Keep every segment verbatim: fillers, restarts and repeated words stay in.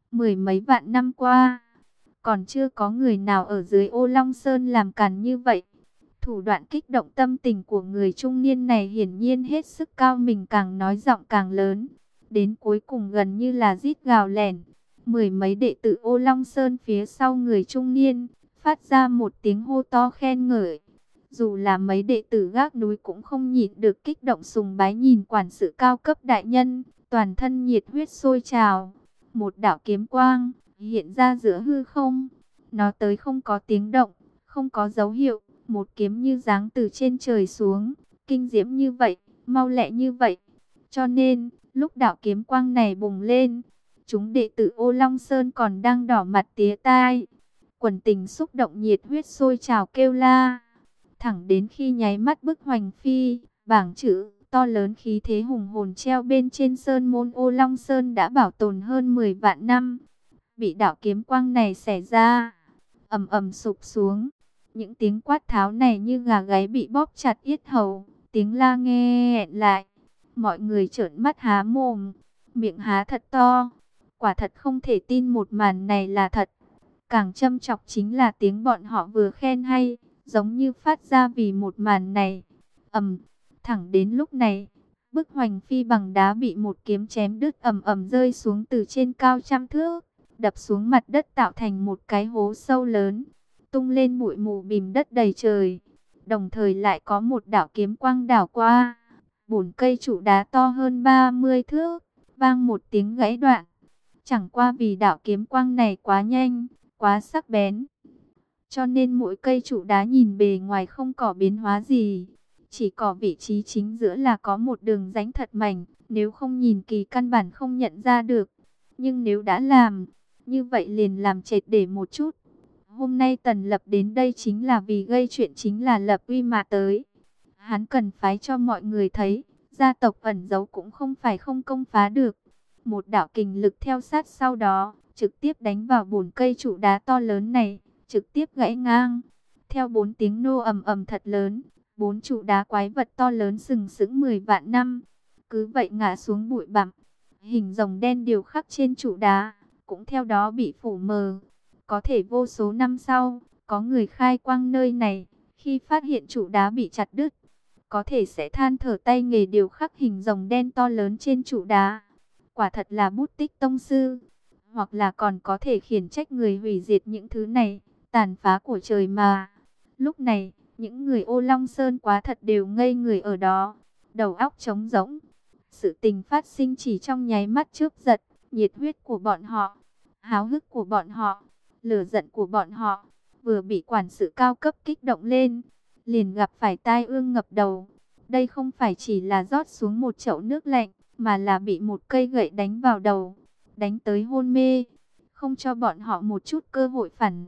Mười mấy vạn năm qua, còn chưa có người nào ở dưới Ô Long Sơn làm càn như vậy. Thủ đoạn kích động tâm tình của người trung niên này hiển nhiên hết sức cao, mình càng nói giọng càng lớn. Đến cuối cùng gần như là rít gào lẻn. Mười mấy đệ tử Ô Long Sơn phía sau người trung niên, phát ra một tiếng hô to khen ngợi. Dù là mấy đệ tử gác núi cũng không nhịn được kích động sùng bái nhìn quản sự cao cấp đại nhân, toàn thân nhiệt huyết sôi trào. Một đạo kiếm quang hiện ra giữa hư không, nó tới không có tiếng động, không có dấu hiệu, một kiếm như giáng từ trên trời xuống, kinh diễm như vậy, mau lẹ như vậy. Cho nên, lúc đạo kiếm quang này bùng lên, chúng đệ tử Ô Long Sơn còn đang đỏ mặt tía tai. Quần tình xúc động nhiệt huyết sôi trào kêu la. Thẳng đến khi nháy mắt bức hoành phi, bảng chữ to lớn khí thế hùng hồn treo bên trên sơn môn Ô Long Sơn đã bảo tồn hơn mười vạn năm. Bị đạo kiếm quang này xẻ ra, ầm ầm sụp xuống. Những tiếng quát tháo này như gà gáy bị bóp chặt yết hầu, tiếng la nghe nghẹn lại. Mọi người trợn mắt há mồm, miệng há thật to. Quả thật không thể tin một màn này là thật. Càng châm chọc chính là tiếng bọn họ vừa khen hay, giống như phát ra vì một màn này. Ầm, thẳng đến lúc này, bức hoành phi bằng đá bị một kiếm chém đứt ầm ầm rơi xuống từ trên cao trăm thước, đập xuống mặt đất tạo thành một cái hố sâu lớn, tung lên bụi mù bìm đất đầy trời. Đồng thời lại có một đạo kiếm quang đảo qua, bổn cây trụ đá to hơn ba mươi thước, vang một tiếng gãy đoạn. Chẳng qua vì đạo kiếm quang này quá nhanh, quá sắc bén, cho nên mỗi cây trụ đá nhìn bề ngoài không có biến hóa gì. Chỉ có vị trí chính giữa là có một đường rãnh thật mảnh, nếu không nhìn kỳ căn bản không nhận ra được. Nhưng nếu đã làm, như vậy liền làm triệt để một chút. Hôm nay Tần Lập đến đây chính là vì gây chuyện, chính là lập uy mà tới. Hắn cần phái cho mọi người thấy, gia tộc ẩn giấu cũng không phải không công phá được. Một đạo kình lực theo sát sau đó, trực tiếp đánh vào bổn cây trụ đá to lớn này, trực tiếp gãy ngang. Theo bốn tiếng nô ầm ầm thật lớn, bốn trụ đá quái vật to lớn sừng sững mười vạn năm, cứ vậy ngã xuống bụi bặm. Hình rồng đen điều khắc trên trụ đá cũng theo đó bị phủ mờ. Có thể vô số năm sau, có người khai quang nơi này, khi phát hiện trụ đá bị chặt đứt, có thể sẽ than thở tay nghề điều khắc hình rồng đen to lớn trên trụ đá. Quả thật là bút tích tông sư, hoặc là còn có thể khiển trách người hủy diệt những thứ này, tàn phá của trời mà. Lúc này, những người Ô Long Sơn quá thật đều ngây người ở đó, đầu óc trống rỗng. Sự tình phát sinh chỉ trong nháy mắt chớp giật, nhiệt huyết của bọn họ, háo hức của bọn họ, lửa giận của bọn họ, vừa bị quản sự cao cấp kích động lên, liền gặp phải tai ương ngập đầu. Đây không phải chỉ là rót xuống một chậu nước lạnh, mà là bị một cây gậy đánh vào đầu, đánh tới hôn mê, không cho bọn họ một chút cơ hội phản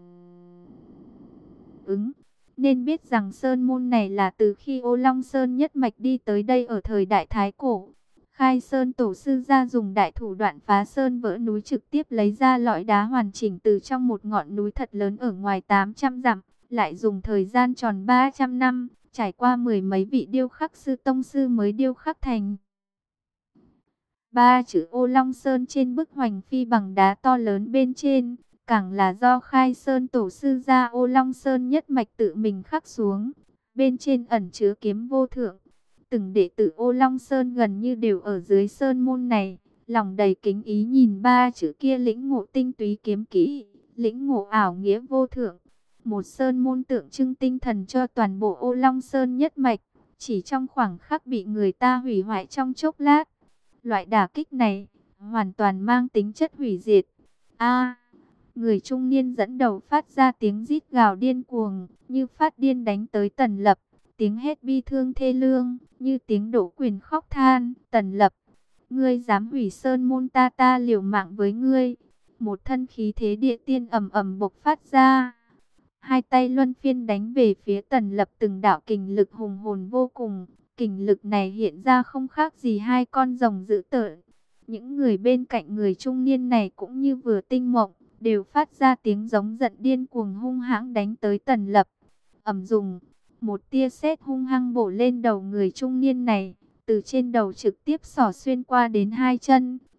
ứng. Nên biết rằng sơn môn này là từ khi Ô Long Sơn nhất mạch đi tới đây ở thời đại Thái Cổ. Khai Sơn tổ sư ra dùng đại thủ đoạn phá sơn vỡ núi, trực tiếp lấy ra lõi đá hoàn chỉnh từ trong một ngọn núi thật lớn ở ngoài tám trăm dặm, lại dùng thời gian tròn ba trăm năm, trải qua mười mấy vị điêu khắc sư tông sư mới điêu khắc thành ba chữ Ô Long Sơn trên bức hoành phi bằng đá to lớn bên trên. Càng là do Khai Sơn tổ sư gia Ô Long Sơn nhất mạch tự mình khắc xuống, bên trên ẩn chứa kiếm vô thượng. Từng đệ tử Ô Long Sơn gần như đều ở dưới sơn môn này, lòng đầy kính ý nhìn ba chữ kia, lĩnh ngộ tinh túy kiếm kỹ, lĩnh ngộ ảo nghĩa vô thượng. Một sơn môn tượng trưng tinh thần cho toàn bộ Ô Long Sơn nhất mạch, chỉ trong khoảng khắc bị người ta hủy hoại trong chốc lát. Loại đả kích này hoàn toàn mang tính chất hủy diệt. A, người trung niên dẫn đầu phát ra tiếng rít gào điên cuồng, như phát điên đánh tới Tần Lập. Tiếng hét bi thương thê lương, như tiếng đổ quyền khóc than. Tần Lập, ngươi dám hủy sơn môn ta, ta liều mạng với ngươi. Một thân khí thế địa tiên ầm ầm bộc phát ra. Hai tay luân phiên đánh về phía Tần Lập, từng đạo kình lực hùng hồn vô cùng. Kình lực này hiện ra không khác gì hai con rồng dữ tợn. Những người bên cạnh người trung niên này cũng như vừa tinh mộng, đều phát ra tiếng giống giận điên cuồng hung hãng đánh tới Tần Lập. Ầm dùng, một tia sét hung hăng bổ lên đầu người trung niên này, từ trên đầu trực tiếp xỏ xuyên qua đến hai chân,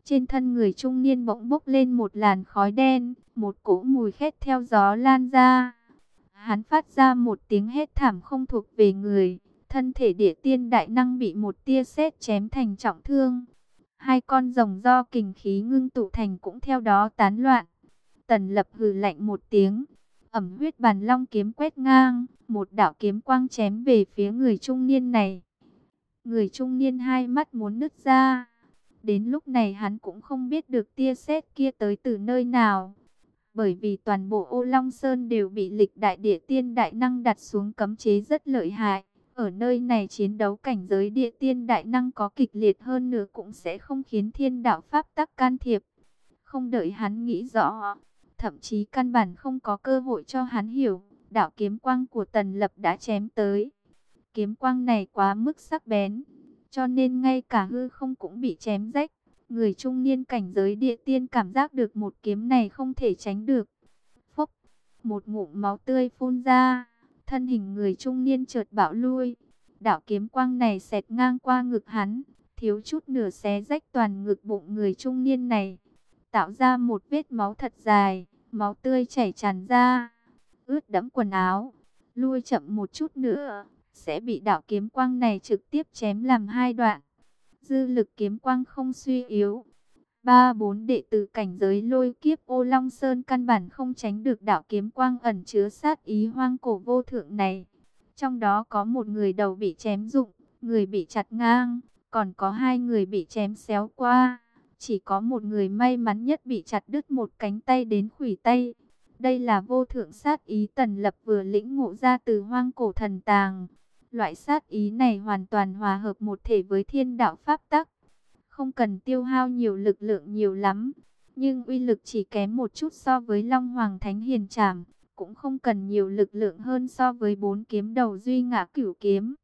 Trên thân người trung niên bỗng bốc lên một làn khói đen, một cỗ mùi khét theo gió lan ra. Hắn phát ra một tiếng hét thảm không thuộc về người, thân thể địa tiên đại năng bị một tia sét chém thành trọng thương. Hai con rồng do kình khí ngưng tụ thành cũng theo đó tán loạn. Tần Lập hừ lạnh một tiếng, ẩm huyết bàn long kiếm quét ngang, một đạo kiếm quang chém về phía người trung niên này. Người trung niên hai mắt muốn nứt ra. Đến lúc này hắn cũng không biết được tia sét kia tới từ nơi nào. Bởi vì toàn bộ Ô Long Sơn đều bị lịch đại địa tiên đại năng đặt xuống cấm chế rất lợi hại. Ở nơi này chiến đấu cảnh giới địa tiên đại năng có kịch liệt hơn nữa cũng sẽ không khiến thiên đạo pháp tắc can thiệp. Không đợi hắn nghĩ rõ, thậm chí căn bản không có cơ hội cho hắn hiểu, đạo kiếm quang của Tần Lập đã chém tới. Kiếm quang này quá mức sắc bén, cho nên ngay cả hư không cũng bị chém rách. Người trung niên cảnh giới địa tiên cảm giác được một kiếm này không thể tránh được. Phốc, một ngụm máu tươi phun ra, thân hình người trung niên chợt bạo lui. Đạo kiếm quang này xẹt ngang qua ngực hắn, thiếu chút nửa xé rách toàn ngực bụng người trung niên này, tạo ra một vết máu thật dài, máu tươi chảy tràn ra, ướt đẫm quần áo. Lui chậm một chút nữa, sẽ bị đạo kiếm quang này trực tiếp chém làm hai đoạn. Dư lực kiếm quang không suy yếu. Ba bốn đệ tử cảnh giới lôi kiếp Ô Long Sơn căn bản không tránh được đạo kiếm quang ẩn chứa sát ý hoang cổ vô thượng này. Trong đó có một người đầu bị chém rụng, người bị chặt ngang, còn có hai người bị chém xéo qua. Chỉ có một người may mắn nhất bị chặt đứt một cánh tay đến khuỷu tay. Đây là vô thượng sát ý Tần Lập vừa lĩnh ngộ ra từ hoang cổ thần tàng. Loại sát ý này hoàn toàn hòa hợp một thể với thiên đạo pháp tắc. Không cần tiêu hao nhiều lực lượng nhiều lắm, nhưng uy lực chỉ kém một chút so với Long Hoàng Thánh Hiền Trảm, cũng không cần nhiều lực lượng hơn so với bốn kiếm đầu duy ngã cửu kiếm.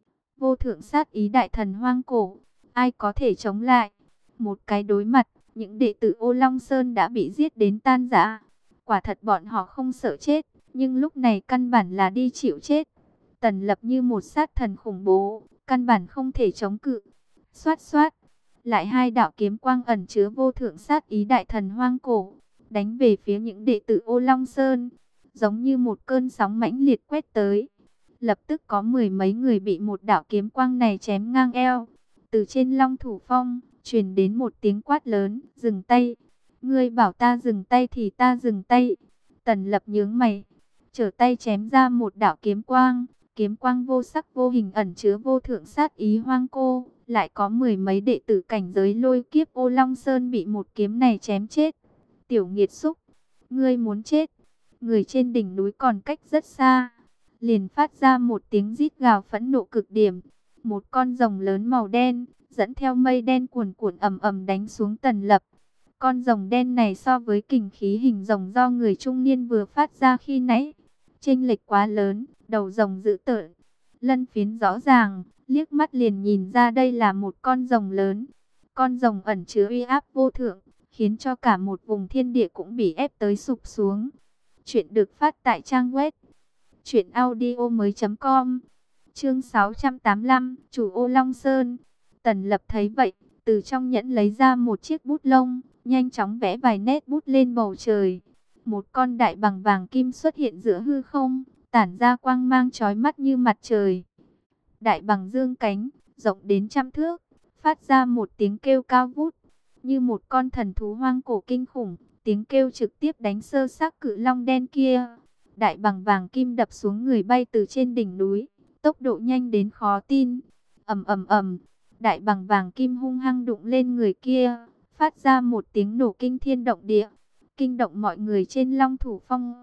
Vô thượng sát ý đại thần hoang cổ, ai có thể chống lại? Một cái đối mặt, những đệ tử Ô Long Sơn đã bị giết đến tan rã. Quả thật bọn họ không sợ chết, nhưng lúc này căn bản là đi chịu chết. Tần Lập như một sát thần khủng bố, căn bản không thể chống cự. Xoát xoát, lại hai đạo kiếm quang ẩn chứa vô thượng sát ý đại thần hoang cổ, đánh về phía những đệ tử Ô Long Sơn, giống như một cơn sóng mãnh liệt quét tới. Lập tức có mười mấy người bị một đạo kiếm quang này chém ngang eo. Từ trên Long Thủ Phong, truyền đến một tiếng quát lớn, dừng tay. Ngươi bảo ta dừng tay thì ta dừng tay. Tần Lập nhướng mày, trở tay chém ra một đạo kiếm quang. Kiếm quang vô sắc vô hình ẩn chứa vô thượng sát ý hoang cô. Lại có mười mấy đệ tử cảnh giới lôi kiếp Ô Long Sơn bị một kiếm này chém chết. Tiểu nghiệt xúc, ngươi muốn chết. Người trên đỉnh núi còn cách rất xa, liền phát ra một tiếng rít gào phẫn nộ cực điểm. Một con rồng lớn màu đen, dẫn theo mây đen cuồn cuộn ầm ầm đánh xuống Tần Lập. Con rồng đen này so với kình khí hình rồng do người trung niên vừa phát ra khi nãy, chênh lệch quá lớn. Đầu rồng dữ tợn, lân phiến rõ ràng, liếc mắt liền nhìn ra đây là một con rồng lớn. Con rồng ẩn chứa uy áp vô thượng, khiến cho cả một vùng thiên địa cũng bị ép tới sụp xuống. Chuyện được phát tại trang web truyện audio mới chấm com. Chương sáu trăm tám mươi lăm, chủ Ô Long Sơn. Tần Lập thấy vậy, từ trong nhẫn lấy ra một chiếc bút lông, nhanh chóng vẽ vài nét bút lên bầu trời. Một con đại bằng vàng kim xuất hiện giữa hư không, tản ra quang mang chói mắt như mặt trời. Đại bằng dương cánh, rộng đến trăm thước, phát ra một tiếng kêu cao vút, như một con thần thú hoang cổ kinh khủng. Tiếng kêu trực tiếp đánh sơ xác cự long đen kia. Đại bằng vàng kim đập xuống người bay từ trên đỉnh núi, tốc độ nhanh đến khó tin. Ầm ầm ầm, đại bằng vàng kim hung hăng đụng lên người kia, phát ra một tiếng nổ kinh thiên động địa, kinh động mọi người trên Long Thủ Phong.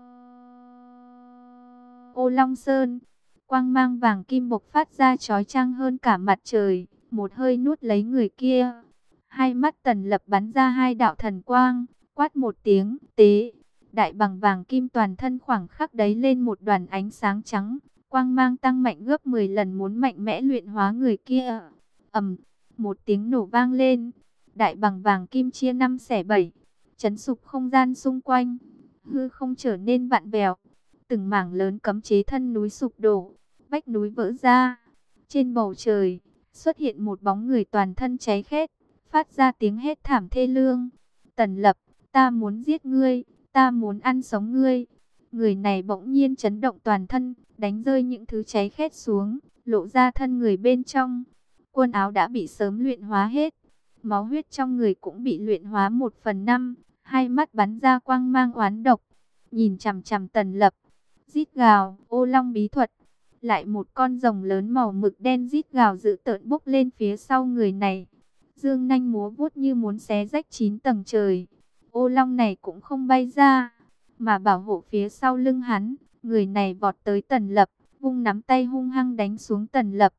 Ô Long Sơn, quang mang vàng kim bộc phát ra chói chang hơn cả mặt trời, một hơi nuốt lấy người kia. Hai mắt Tần Lập bắn ra hai đạo thần quang, quát một tiếng, tế. Đại bằng vàng kim toàn thân khoảng khắc đấy lên một đoàn ánh sáng trắng, quang mang tăng mạnh gấp mười lần muốn mạnh mẽ luyện hóa người kia. Ầm, một tiếng nổ vang lên, đại bằng vàng kim chia năm xẻ bảy, chấn sụp không gian xung quanh, hư không trở nên vặn vẹo, từng mảng lớn cấm chế thân núi sụp đổ, vách núi vỡ ra. Trên bầu trời xuất hiện một bóng người toàn thân cháy khét, phát ra tiếng hét thảm thê lương. Tần Lập, ta muốn giết ngươi, ta muốn ăn sống ngươi. Người này bỗng nhiên chấn động toàn thân, đánh rơi những thứ cháy khét xuống, lộ ra thân người bên trong. Quần áo đã bị sớm luyện hóa hết, máu huyết trong người cũng bị luyện hóa một phần năm, hai mắt bắn ra quang mang oán độc, nhìn chằm chằm Tần Lập, rít gào, ô long bí thuật. Lại một con rồng lớn màu mực đen rít gào dữ tợn bốc lên phía sau người này. Dương nanh múa vuốt như muốn xé rách chín tầng trời. Ô long này cũng không bay ra, mà bảo hộ phía sau lưng hắn. Người này vọt tới Tần Lập, vung nắm tay hung hăng đánh xuống Tần Lập.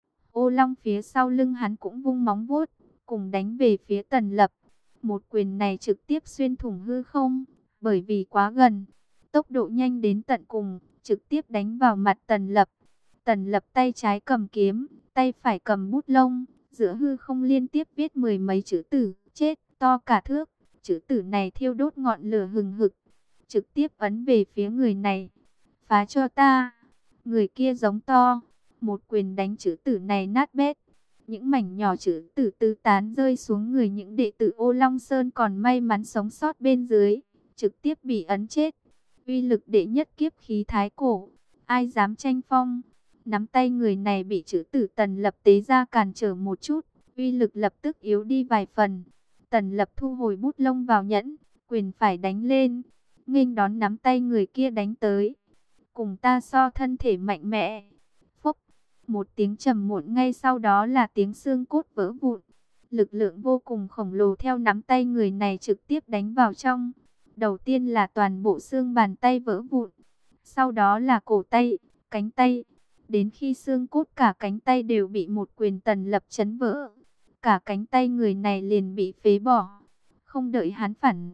Ô long phía sau lưng hắn cũng vung móng vuốt, cùng đánh về phía Tần Lập. Một quyền này trực tiếp xuyên thủng hư không, bởi vì quá gần, tốc độ nhanh đến tận cùng, trực tiếp đánh vào mặt Tần Lập. Tần Lập tay trái cầm kiếm, tay phải cầm bút lông, giữa hư không liên tiếp viết mười mấy chữ tử, chết, to cả thước. Chữ tử này thiêu đốt ngọn lửa hừng hực, trực tiếp ấn về phía người này. Phá cho ta! Người kia giống to, một quyền đánh chữ tử này nát bét. Những mảnh nhỏ chữ tử tứ tán rơi xuống người những đệ tử Ô Long Sơn còn may mắn sống sót bên dưới, trực tiếp bị ấn chết. Uy lực đệ nhất kiếp khí thái cổ, ai dám tranh phong? Nắm tay người này bị chữ tử Tần Lập tế ra cản trở một chút, uy lực lập tức yếu đi vài phần. Tần Lập thu hồi bút lông vào nhẫn, quyền phải đánh lên, nghênh đón nắm tay người kia đánh tới. Cùng ta so thân thể mạnh mẽ. Phốc, một tiếng trầm muộn, ngay sau đó là tiếng xương cốt vỡ vụn. Lực lượng vô cùng khổng lồ theo nắm tay người này trực tiếp đánh vào trong. Đầu tiên là toàn bộ xương bàn tay vỡ vụn, sau đó là cổ tay, cánh tay. Đến khi xương cốt cả cánh tay đều bị một quyền Tần Lập chấn vỡ, cả cánh tay người này liền bị phế bỏ. Không đợi hắn phản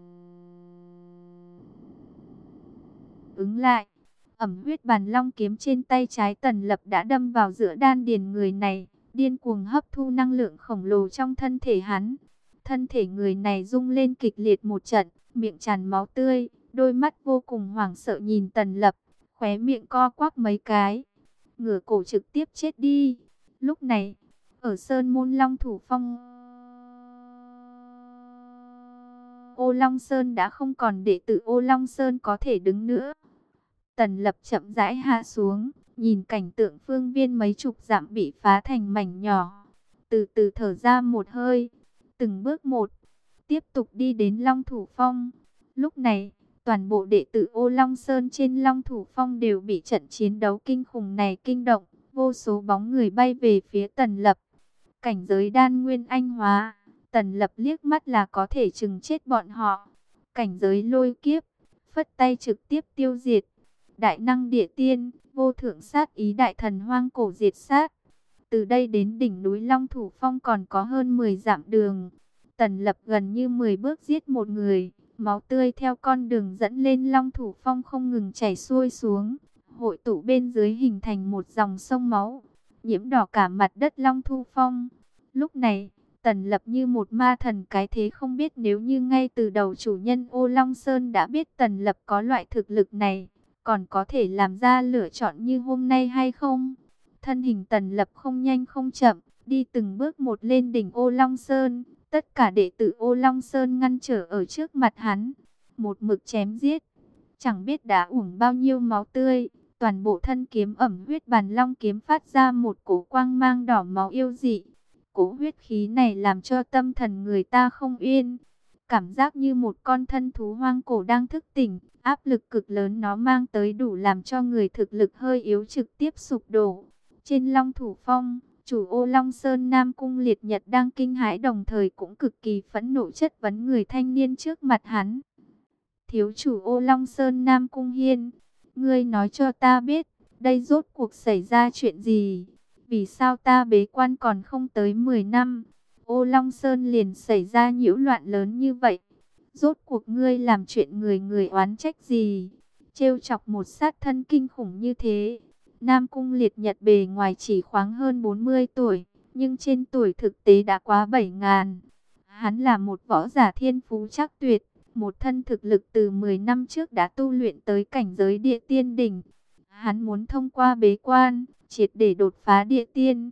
ứng lại, ẩm huyết bàn long kiếm trên tay trái Tần Lập đã đâm vào giữa đan điền người này, điên cuồng hấp thu năng lượng khổng lồ trong thân thể hắn. Thân thể người này rung lên kịch liệt một trận, miệng tràn máu tươi, đôi mắt vô cùng hoảng sợ nhìn Tần Lập, khóe miệng co quắp mấy cái, ngửa cổ trực tiếp chết đi. Lúc này, ở Sơn Môn Long Thủ Phong, Ô Long Sơn đã không còn đệ tử Ô Long Sơn có thể đứng nữa. Tần Lập chậm rãi hạ xuống, nhìn cảnh tượng phương viên mấy chục dặm bị phá thành mảnh nhỏ, từ từ thở ra một hơi, từng bước một, tiếp tục đi đến Long Thủ Phong. Lúc này, toàn bộ đệ tử Ô Long Sơn trên Long Thủ Phong đều bị trận chiến đấu kinh khủng này kinh động, vô số bóng người bay về phía Tần Lập. Cảnh giới đan nguyên anh hóa, Tần Lập liếc mắt là có thể chừng chết bọn họ. Cảnh giới lôi kiếp, phất tay trực tiếp tiêu diệt. Đại năng địa tiên, vô thượng sát ý đại thần hoang cổ diệt sát. Từ đây đến đỉnh núi Long Thủ Phong còn có hơn mười dặm đường. Tần Lập gần như mười bước giết một người. Máu tươi theo con đường dẫn lên Long Thủ Phong không ngừng chảy xuôi xuống, hội tụ bên dưới hình thành một dòng sông máu, nhiễm đỏ cả mặt đất Long Thủ Phong. Lúc này, Tần Lập như một ma thần cái thế, không biết nếu như ngay từ đầu chủ nhân Ô Long Sơn đã biết Tần Lập có loại thực lực này, còn có thể làm ra lựa chọn như hôm nay hay không. Thân hình Tần Lập không nhanh không chậm, đi từng bước một lên đỉnh Ô Long Sơn. Tất cả đệ tử Ô Long Sơn ngăn trở ở trước mặt hắn, một mực chém giết. Chẳng biết đã uổng bao nhiêu máu tươi, toàn bộ thân kiếm ẩm huyết bàn long kiếm phát ra một cổ quang mang đỏ máu yêu dị. Cổ huyết khí này làm cho tâm thần người ta không yên. Cảm giác như một con thân thú hoang cổ đang thức tỉnh, áp lực cực lớn nó mang tới đủ làm cho người thực lực hơi yếu trực tiếp sụp đổ. Trên Long Thủ Phong, chủ Ô Long Sơn Nam Cung Liệt Nhật đang kinh hãi, đồng thời cũng cực kỳ phẫn nộ chất vấn người thanh niên trước mặt hắn. Thiếu chủ Ô Long Sơn Nam Cung Hiên, ngươi nói cho ta biết, đây rốt cuộc xảy ra chuyện gì? Vì sao ta bế quan còn không tới mười năm, Ô Long Sơn liền xảy ra nhiễu loạn lớn như vậy? Rốt cuộc ngươi làm chuyện người người oán trách gì? Trêu chọc một sát thân kinh khủng như thế. Nam Cung Liệt Nhật bề ngoài chỉ khoảng hơn bốn mươi tuổi, nhưng trên tuổi thực tế đã quá bảy ngàn. Hắn là một võ giả thiên phú chắc tuyệt, một thân thực lực từ mười năm trước đã tu luyện tới cảnh giới địa tiên đỉnh. Hắn muốn thông qua bế quan, triệt để đột phá địa tiên.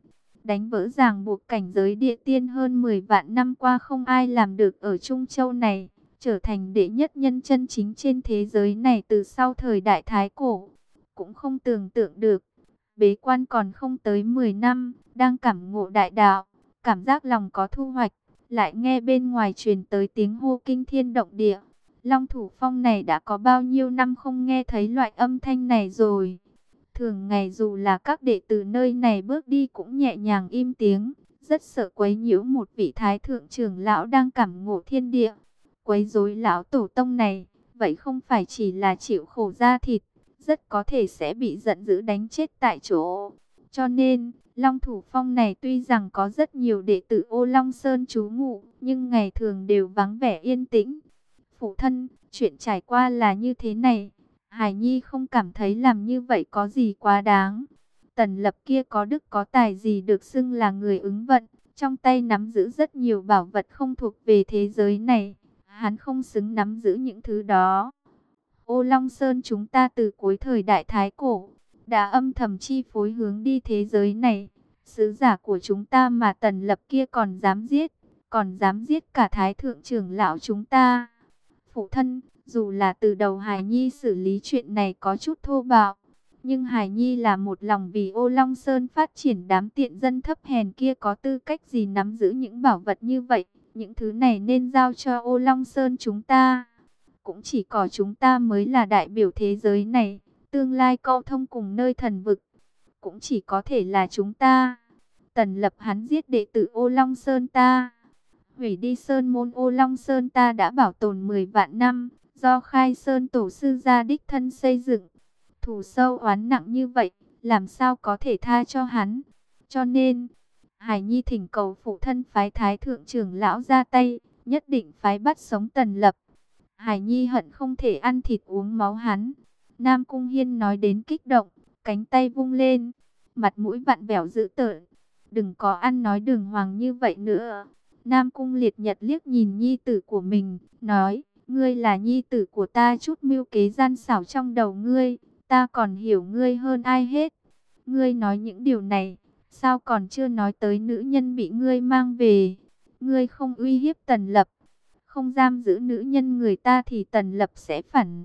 đánh vỡ ràng buộc cảnh giới địa tiên hơn mười vạn năm qua không ai làm được ở Trung Châu này, trở thành đệ nhất nhân chân chính trên thế giới này từ sau thời đại Thái Cổ. Cũng không tưởng tượng được, bế quan còn không tới mười năm, đang cảm ngộ đại đạo, cảm giác lòng có thu hoạch, lại nghe bên ngoài truyền tới tiếng hô kinh thiên động địa. Long Thủ Phong này đã có bao nhiêu năm không nghe thấy loại âm thanh này rồi. Thường ngày dù là các đệ tử nơi này bước đi cũng nhẹ nhàng im tiếng, rất sợ quấy nhiễu một vị thái thượng trưởng lão đang cảm ngộ thiên địa. Quấy rối lão tổ tông này, vậy không phải chỉ là chịu khổ da thịt, rất có thể sẽ bị giận dữ đánh chết tại chỗ. Cho nên, Long Thủ Phong này tuy rằng có rất nhiều đệ tử Ô Long Sơn trú ngụ, nhưng ngày thường đều vắng vẻ yên tĩnh. Phụ thân, chuyện trải qua là như thế này. Hải Nhi không cảm thấy làm như vậy có gì quá đáng. Tần Lập kia có đức có tài gì được xưng là người ứng vận, trong tay nắm giữ rất nhiều bảo vật không thuộc về thế giới này. Hắn không xứng nắm giữ những thứ đó. Ô Long Sơn chúng ta từ cuối thời đại Thái Cổ đã âm thầm chi phối hướng đi thế giới này. Sứ giả của chúng ta mà Tần Lập kia còn dám giết, còn dám giết cả Thái Thượng trưởng lão chúng ta. Phụ thân, dù là từ đầu Hải Nhi xử lý chuyện này có chút thô bạo, nhưng Hải Nhi là một lòng vì Ô Long Sơn phát triển, đám tiện dân thấp hèn kia có tư cách gì nắm giữ những bảo vật như vậy. Những thứ này nên giao cho Ô Long Sơn chúng ta. Cũng chỉ có chúng ta mới là đại biểu thế giới này, tương lai câu thông cùng nơi thần vực. Cũng chỉ có thể là chúng ta. Tần Lập hắn giết đệ tử Ô Long Sơn ta, hủy đi sơn môn Ô Long Sơn ta đã bảo tồn mười vạn năm, do Khai Sơn tổ sư gia đích thân xây dựng. Thù sâu oán nặng như vậy, làm sao có thể tha cho hắn. Cho nên, Hải Nhi thỉnh cầu phụ thân phái Thái Thượng trưởng lão ra tay, nhất định phái bắt sống Tần Lập. Hải Nhi hận không thể ăn thịt uống máu hắn. Nam Cung Hiên nói đến kích động, cánh tay vung lên, mặt mũi vặn vẹo dữ tợn. Đừng có ăn nói đường hoàng như vậy nữa. Nam Cung Liệt Nhật liếc nhìn nhi tử của mình, nói, ngươi là nhi tử của ta, chút mưu kế gian xảo trong đầu ngươi, ta còn hiểu ngươi hơn ai hết. Ngươi nói những điều này, sao còn chưa nói tới nữ nhân bị ngươi mang về. Ngươi không uy hiếp Tần Lập, không giam giữ nữ nhân người ta thì Tần Lập sẽ phản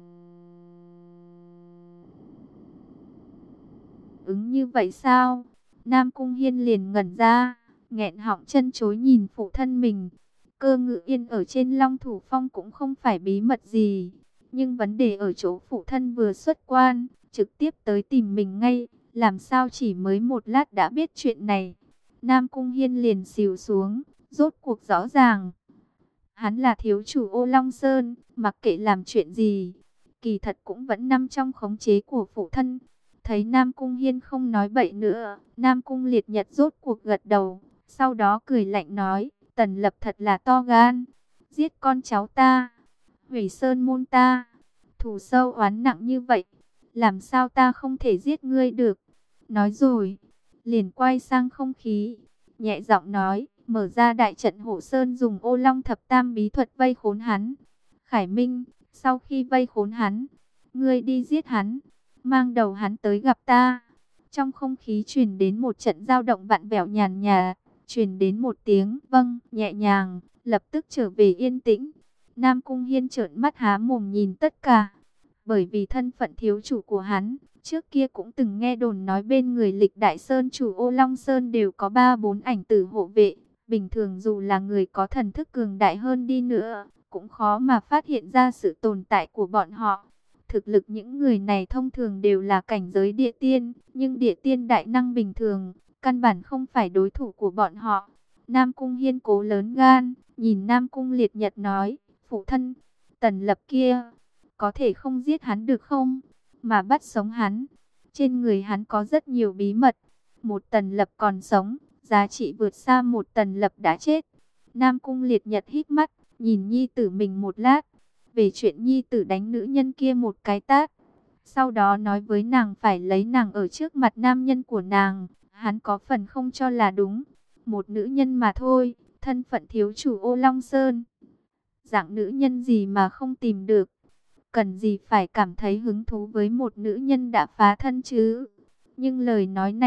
ứng như vậy sao? Nam Cung Hiên liền ngẩn ra, nghẹn họng chân chối nhìn phụ thân mình. Cơ Ngự Yên ở trên Long Thủ Phong cũng không phải bí mật gì, nhưng vấn đề ở chỗ phụ thân vừa xuất quan, trực tiếp tới tìm mình ngay, làm sao chỉ mới một lát đã biết chuyện này. Nam Cung Hiên liền xìu xuống, rốt cuộc rõ ràng. Hắn là thiếu chủ Ô Long Sơn, mặc kệ làm chuyện gì, kỳ thật cũng vẫn nằm trong khống chế của phụ thân. Thấy Nam Cung Hiên không nói bậy nữa, Nam Cung Liệt Nhật rốt cuộc gật đầu, sau đó cười lạnh nói, Tần Lập thật là to gan, giết con cháu ta, hủy sơn môn ta, thù sâu oán nặng như vậy, làm sao ta không thể giết ngươi được. Nói rồi, liền quay sang không khí, nhẹ giọng nói, mở ra đại trận Hổ Sơn, dùng Ô Long thập tam bí thuật vây khốn hắn. Khải Minh, sau khi vây khốn hắn, ngươi đi giết hắn, mang đầu hắn tới gặp ta. Trong không khí truyền đến một trận dao động vặn vẹo nhàn nhạt, truyền đến một tiếng vâng nhẹ nhàng, lập tức trở về yên tĩnh. Nam Cung Hiên trợn mắt há mồm nhìn tất cả, bởi vì thân phận thiếu chủ của hắn, trước kia cũng từng nghe đồn nói bên người Lịch Đại Sơn chủ Ô Long Sơn đều có ba bốn ảnh tử hộ vệ. Bình thường dù là người có thần thức cường đại hơn đi nữa, cũng khó mà phát hiện ra sự tồn tại của bọn họ. Thực lực những người này thông thường đều là cảnh giới địa tiên, nhưng địa tiên đại năng bình thường, căn bản không phải đối thủ của bọn họ. Nam Cung Hiên cố lớn gan, nhìn Nam Cung Liệt Nhật nói, phụ thân, Tần Lập kia, có thể không giết hắn được không, mà bắt sống hắn. Trên người hắn có rất nhiều bí mật, một Tần Lập còn sống, giá trị vượt xa một Tần Lập đã chết. Nam Cung Liệt Nhật hít mắt, nhìn nhi tử mình một lát, về chuyện nhi tử đánh nữ nhân kia một cái tát. Sau đó nói với nàng phải lấy nàng ở trước mặt nam nhân của nàng, hắn có phần không cho là đúng. Một nữ nhân mà thôi, thân phận thiếu chủ Ô Long Sơn. Dạng nữ nhân gì mà không tìm được, cần gì phải cảm thấy hứng thú với một nữ nhân đã phá thân chứ. Nhưng lời nói này,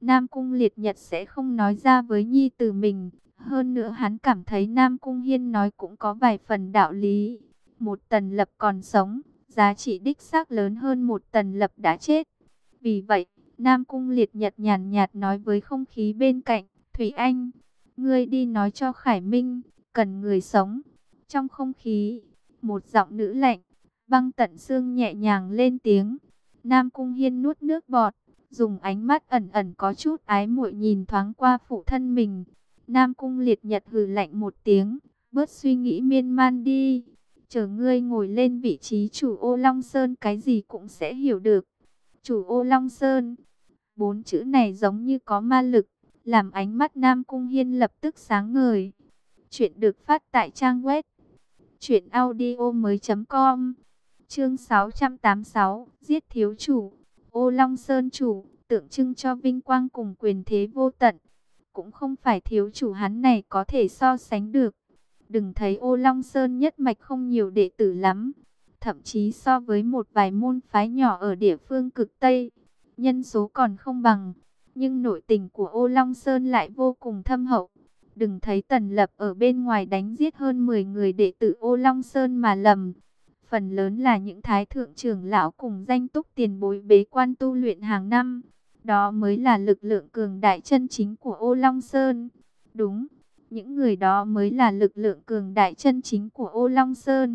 Nam Cung Liệt Nhật sẽ không nói ra với nhi tử mình. Hơn nữa hắn cảm thấy Nam Cung Hiên nói cũng có vài phần đạo lý. Một Tần Lập còn sống, giá trị đích xác lớn hơn một Tần Lập đã chết. Vì vậy, Nam Cung Liệt Nhật nhàn nhạt nói với không khí bên cạnh, Thủy Anh, ngươi đi nói cho Khải Minh, cần người sống. Trong không khí, một giọng nữ lạnh, băng tận xương nhẹ nhàng lên tiếng. Nam Cung Hiên nuốt nước bọt, dùng ánh mắt ẩn ẩn có chút ái muội nhìn thoáng qua phụ thân mình. Nam Cung Liệt Nhật hừ lạnh một tiếng, bớt suy nghĩ miên man đi. Chờ ngươi ngồi lên vị trí chủ Ô Long Sơn cái gì cũng sẽ hiểu được. Chủ Ô Long Sơn, bốn chữ này giống như có ma lực, làm ánh mắt Nam Cung Hiên lập tức sáng ngời. Chuyện được phát tại trang web truyện audio mới chấm com. Chương sáu trăm tám mươi sáu, giết thiếu chủ. Ô Long Sơn chủ, tượng trưng cho vinh quang cùng quyền thế vô tận. Cũng không phải thiếu chủ hắn này có thể so sánh được. Đừng thấy Ô Long Sơn nhất mạch không nhiều đệ tử lắm. Thậm chí so với một vài môn phái nhỏ ở địa phương cực Tây, nhân số còn không bằng. Nhưng nội tình của Ô Long Sơn lại vô cùng thâm hậu. Đừng thấy Tần Lập ở bên ngoài đánh giết hơn mười người đệ tử Ô Long Sơn mà lầm. Phần lớn là những thái thượng trưởng lão cùng danh túc tiền bối bế quan tu luyện hàng năm. Đó mới là lực lượng cường đại chân chính của Ô Long Sơn. Đúng, những người đó mới là lực lượng cường đại chân chính của Ô Long Sơn.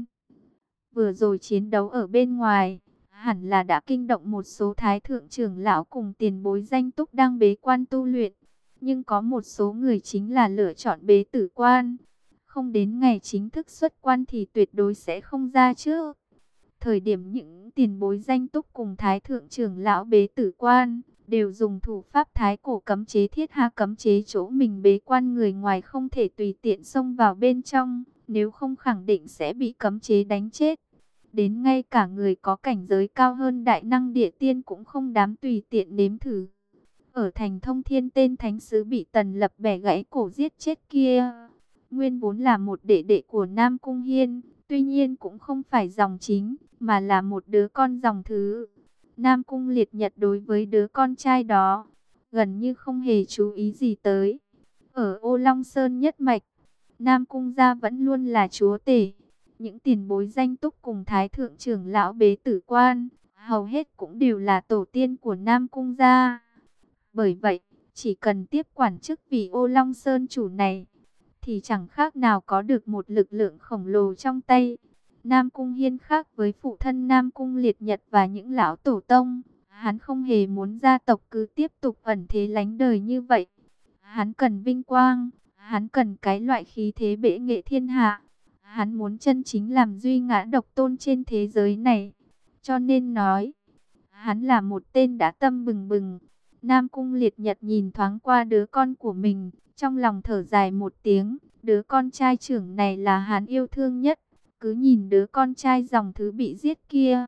Vừa rồi chiến đấu ở bên ngoài, hẳn là đã kinh động một số thái thượng trưởng lão cùng tiền bối danh túc đang bế quan tu luyện. Nhưng có một số người chính là lựa chọn bế tử quan. Không đến ngày chính thức xuất quan thì tuyệt đối sẽ không ra trước. Thời điểm những tiền bối danh túc cùng thái thượng trưởng lão bế tử quan, đều dùng thủ pháp thái cổ cấm chế thiết ha cấm chế chỗ mình bế quan, người ngoài không thể tùy tiện xông vào bên trong, nếu không khẳng định sẽ bị cấm chế đánh chết. Đến ngay cả người có cảnh giới cao hơn đại năng địa tiên cũng không dám tùy tiện nếm thử. Ở thành Thông Thiên tên thánh sứ bị Tần Lập bẻ gãy cổ giết chết kia, nguyên vốn là một đệ đệ của Nam Cung Hiên, tuy nhiên cũng không phải dòng chính, mà là một đứa con dòng thứ. Nam Cung Liệt Nhật đối với đứa con trai đó, gần như không hề chú ý gì tới. Ở Ô Long Sơn nhất mạch, Nam Cung gia vẫn luôn là chúa tể. Những tiền bối danh túc cùng thái thượng trưởng lão bế tử quan, hầu hết cũng đều là tổ tiên của Nam Cung gia. Bởi vậy, chỉ cần tiếp quản chức vị Ô Long Sơn chủ này, thì chẳng khác nào có được một lực lượng khổng lồ trong tay. Nam Cung Hiên khác với phụ thân Nam Cung Liệt Nhật và những lão tổ tông. Hắn không hề muốn gia tộc cứ tiếp tục ẩn thế lánh đời như vậy. Hắn cần vinh quang, hắn cần cái loại khí thế bệ nghệ thiên hạ. Hắn muốn chân chính làm duy ngã độc tôn trên thế giới này. Cho nên nói, hắn là một tên đã tâm bừng bừng. Nam Cung Liệt Nhật nhìn thoáng qua đứa con của mình, trong lòng thở dài một tiếng. Đứa con trai trưởng này là hắn yêu thương nhất. Cứ nhìn đứa con trai dòng thứ bị giết kia,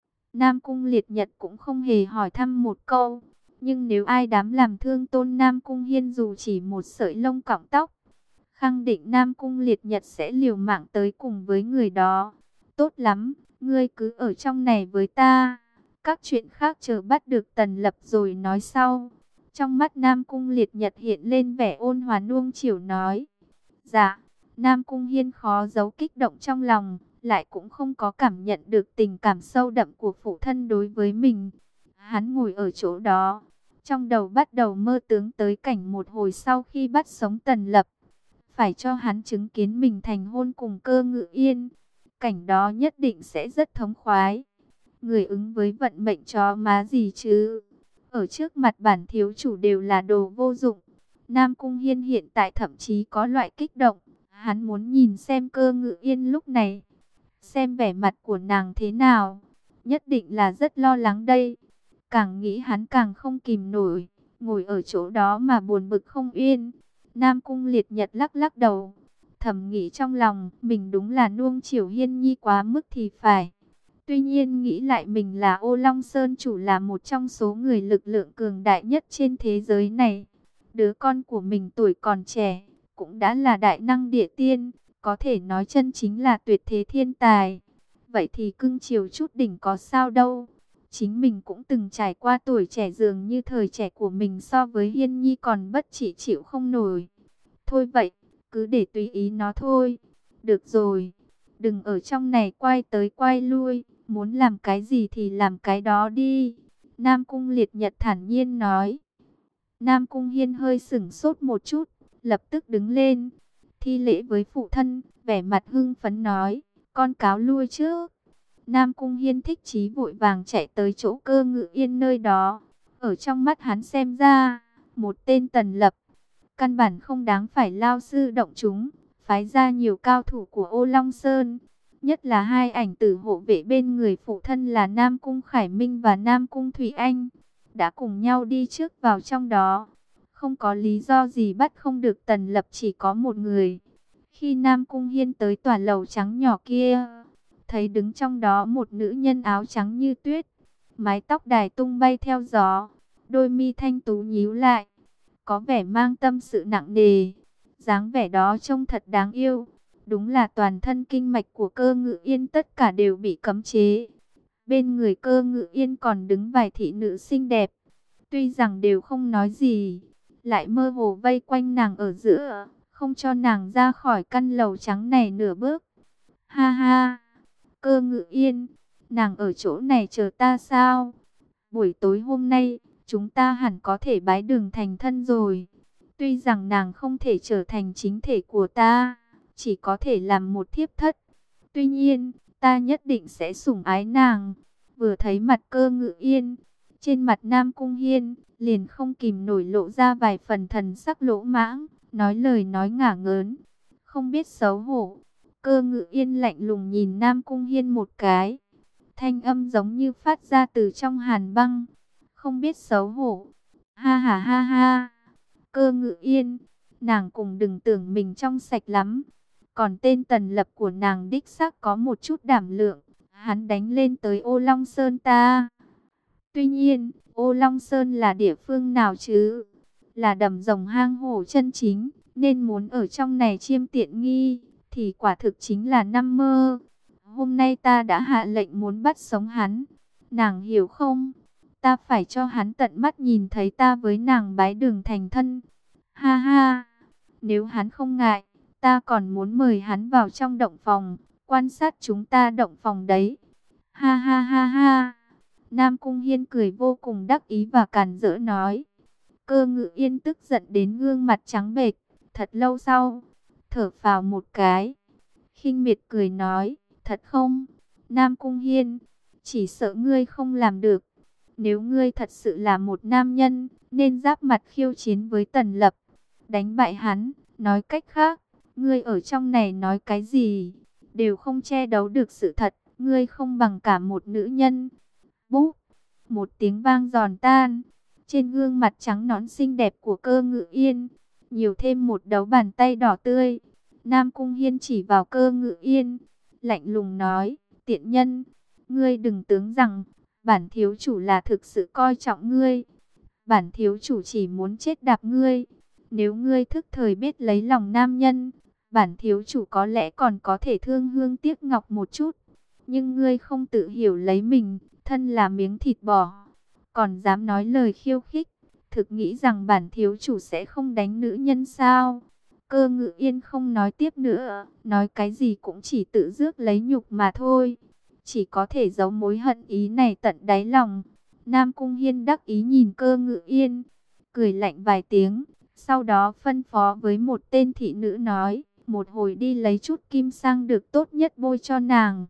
Nam Cung Liệt Nhật cũng không hề hỏi thăm một câu. Nhưng nếu ai dám làm thương tôn Nam Cung Hiên dù chỉ một sợi lông cọng tóc, khẳng định Nam Cung Liệt Nhật sẽ liều mạng tới cùng với người đó. Tốt lắm, ngươi cứ ở trong này với ta. Các chuyện khác chờ bắt được Tần Lập rồi nói sau. Trong mắt Nam Cung Liệt Nhật hiện lên vẻ ôn hòa nuông chiều nói. Dạ. Nam Cung Hiên khó giấu kích động trong lòng, lại cũng không có cảm nhận được tình cảm sâu đậm của phụ thân đối với mình. Hắn ngồi ở chỗ đó, trong đầu bắt đầu mơ tướng tới cảnh một hồi sau khi bắt sống Tần Lập. Phải cho hắn chứng kiến mình thành hôn cùng Cơ Ngự Yên. Cảnh đó nhất định sẽ rất thống khoái. Người ứng với vận mệnh chó má gì chứ. Ở trước mặt bản thiếu chủ đều là đồ vô dụng. Nam Cung Hiên hiện tại thậm chí có loại kích động. Hắn muốn nhìn xem Cơ Ngự Yên lúc này, xem vẻ mặt của nàng thế nào. Nhất định là rất lo lắng đây. Càng nghĩ hắn càng không kìm nổi, ngồi ở chỗ đó mà buồn bực không yên. Nam Cung Liệt Nhật lắc lắc đầu, thầm nghĩ trong lòng, mình đúng là nuông chiều Hiên Nhi quá mức thì phải. Tuy nhiên nghĩ lại mình là Ô Long Sơn chủ, là một trong số người lực lượng cường đại nhất trên thế giới này. Đứa con của mình tuổi còn trẻ, cũng đã là đại năng địa tiên, có thể nói chân chính là tuyệt thế thiên tài. Vậy thì cưng chiều chút đỉnh có sao đâu. Chính mình cũng từng trải qua tuổi trẻ, dường như thời trẻ của mình so với Hiên Nhi còn bất chỉ chịu không nổi. Thôi vậy, cứ để tùy ý nó thôi. Được rồi, đừng ở trong này quay tới quay lui, muốn làm cái gì thì làm cái đó đi. Nam Cung Liệt Nhật thản nhiên nói. Nam Cung Hiên hơi sửng sốt một chút, lập tức đứng lên, thi lễ với phụ thân, vẻ mặt hưng phấn nói, con cáo lui trước. Nam Cung Hiên thích chí vội vàng chạy tới chỗ Cơ Ngự Yên nơi đó. Ở trong mắt hắn xem ra, một tên Tần Lập, căn bản không đáng phải lao sư động chúng, phái ra nhiều cao thủ của Ô Long Sơn. Nhất là hai ảnh tử hộ vệ bên người phụ thân là Nam Cung Khải Minh và Nam Cung Thủy Anh, đã cùng nhau đi trước vào trong đó. Không có lý do gì bắt không được Tần Lập chỉ có một người. Khi Nam Cung Hiên tới tòa lầu trắng nhỏ kia, thấy đứng trong đó một nữ nhân áo trắng như tuyết, mái tóc đài tung bay theo gió, đôi mi thanh tú nhíu lại, có vẻ mang tâm sự nặng nề. Dáng vẻ đó trông thật đáng yêu. Đúng là toàn thân kinh mạch của Cơ Ngự Yên tất cả đều bị cấm chế. Bên người Cơ Ngự Yên còn đứng vài thị nữ xinh đẹp. Tuy rằng đều không nói gì, lại mơ hồ vây quanh nàng ở giữa, không cho nàng ra khỏi căn lầu trắng này nửa bước. Ha ha, Cơ Ngự Yên, nàng ở chỗ này chờ ta sao? Buổi tối hôm nay, chúng ta hẳn có thể bái đường thành thân rồi. Tuy rằng nàng không thể trở thành chính thể của ta, chỉ có thể làm một thiếp thất. Tuy nhiên, ta nhất định sẽ sủng ái nàng. Vừa thấy mặt Cơ Ngự Yên, trên mặt Nam Cung Hiên liền không kìm nổi lộ ra vài phần thần sắc lỗ mãng, nói lời nói ngả ngớn, không biết xấu hổ. Cơ Ngự Yên lạnh lùng nhìn Nam Cung Hiên một cái, thanh âm giống như phát ra từ trong hàn băng. Không biết xấu hổ. Ha ha ha ha. Cơ Ngự Yên, nàng cùng đừng tưởng mình trong sạch lắm. Còn tên Tần Lập của nàng đích xác có một chút đảm lượng. Hắn đánh lên tới Ô Long Sơn ta. Tuy nhiên, Ô Long Sơn là địa phương nào chứ? Là đầm rồng hang hổ chân chính, nên muốn ở trong này chiêm tiện nghi, thì quả thực chính là nằm mơ. Hôm nay ta đã hạ lệnh muốn bắt sống hắn. Nàng hiểu không? Ta phải cho hắn tận mắt nhìn thấy ta với nàng bái đường thành thân. Ha ha, nếu hắn không ngại, ta còn muốn mời hắn vào trong động phòng, quan sát chúng ta động phòng đấy. Ha ha ha ha. Nam Cung Hiên cười vô cùng đắc ý và càn rỡ nói. Cơ Ngự Yên tức giận đến gương mặt trắng bệch, thật lâu sau, thở phào một cái, khinh miệt cười nói, thật không, Nam Cung Hiên, chỉ sợ ngươi không làm được. Nếu ngươi thật sự là một nam nhân, nên giáp mặt khiêu chiến với Tần Lập, đánh bại hắn. Nói cách khác, ngươi ở trong này nói cái gì, đều không che đấu được sự thật. Ngươi không bằng cả một nữ nhân. Búp, một tiếng vang giòn tan. Trên gương mặt trắng nõn xinh đẹp của Cơ Ngự Yên, nhiều thêm một dấu bàn tay đỏ tươi. Nam Cung Hiên chỉ vào Cơ Ngự Yên, lạnh lùng nói, tiện nhân, ngươi đừng tưởng rằng bản thiếu chủ là thực sự coi trọng ngươi. Bản thiếu chủ chỉ muốn chết đạp ngươi. Nếu ngươi thức thời biết lấy lòng nam nhân, bản thiếu chủ có lẽ còn có thể thương hương tiếc ngọc một chút. Nhưng ngươi không tự hiểu lấy mình, thân là miếng thịt bò, còn dám nói lời khiêu khích. Thực nghĩ rằng bản thiếu chủ sẽ không đánh nữ nhân sao? Cơ Ngự Yên không nói tiếp nữa, nói cái gì cũng chỉ tự rước lấy nhục mà thôi. Chỉ có thể giấu mối hận ý này tận đáy lòng. Nam Cung Hiên đắc ý nhìn Cơ Ngự Yên, cười lạnh vài tiếng, sau đó phân phó với một tên thị nữ nói, một hồi đi lấy chút kim sang được tốt nhất bôi cho nàng.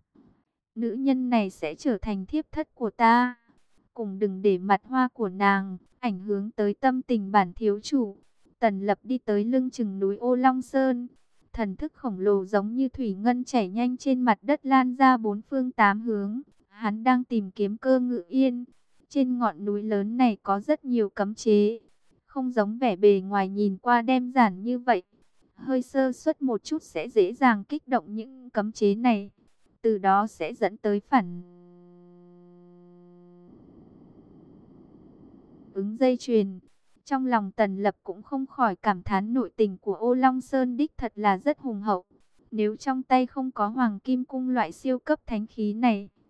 Nữ nhân này sẽ trở thành thiếp thất của ta. Cùng đừng để mặt hoa của nàng ảnh hưởng tới tâm tình bản thiếu chủ. Tần Lập đi tới lưng chừng núi Ô Long Sơn. Thần thức khổng lồ giống như thủy ngân chảy nhanh trên mặt đất lan ra bốn phương tám hướng. Hắn đang tìm kiếm Cơ Ngự Yên. Trên ngọn núi lớn này có rất nhiều cấm chế. Không giống vẻ bề ngoài nhìn qua đơn giản như vậy. Hơi sơ suất một chút sẽ dễ dàng kích động những cấm chế này. Từ đó sẽ dẫn tới phản ứng dây chuyền. Trong lòng Tần Lập cũng không khỏi cảm thán nội tình của Ô Long Sơn đích thật là rất hùng hậu. Nếu trong tay không có Hoàng Kim Cung loại siêu cấp thánh khí này,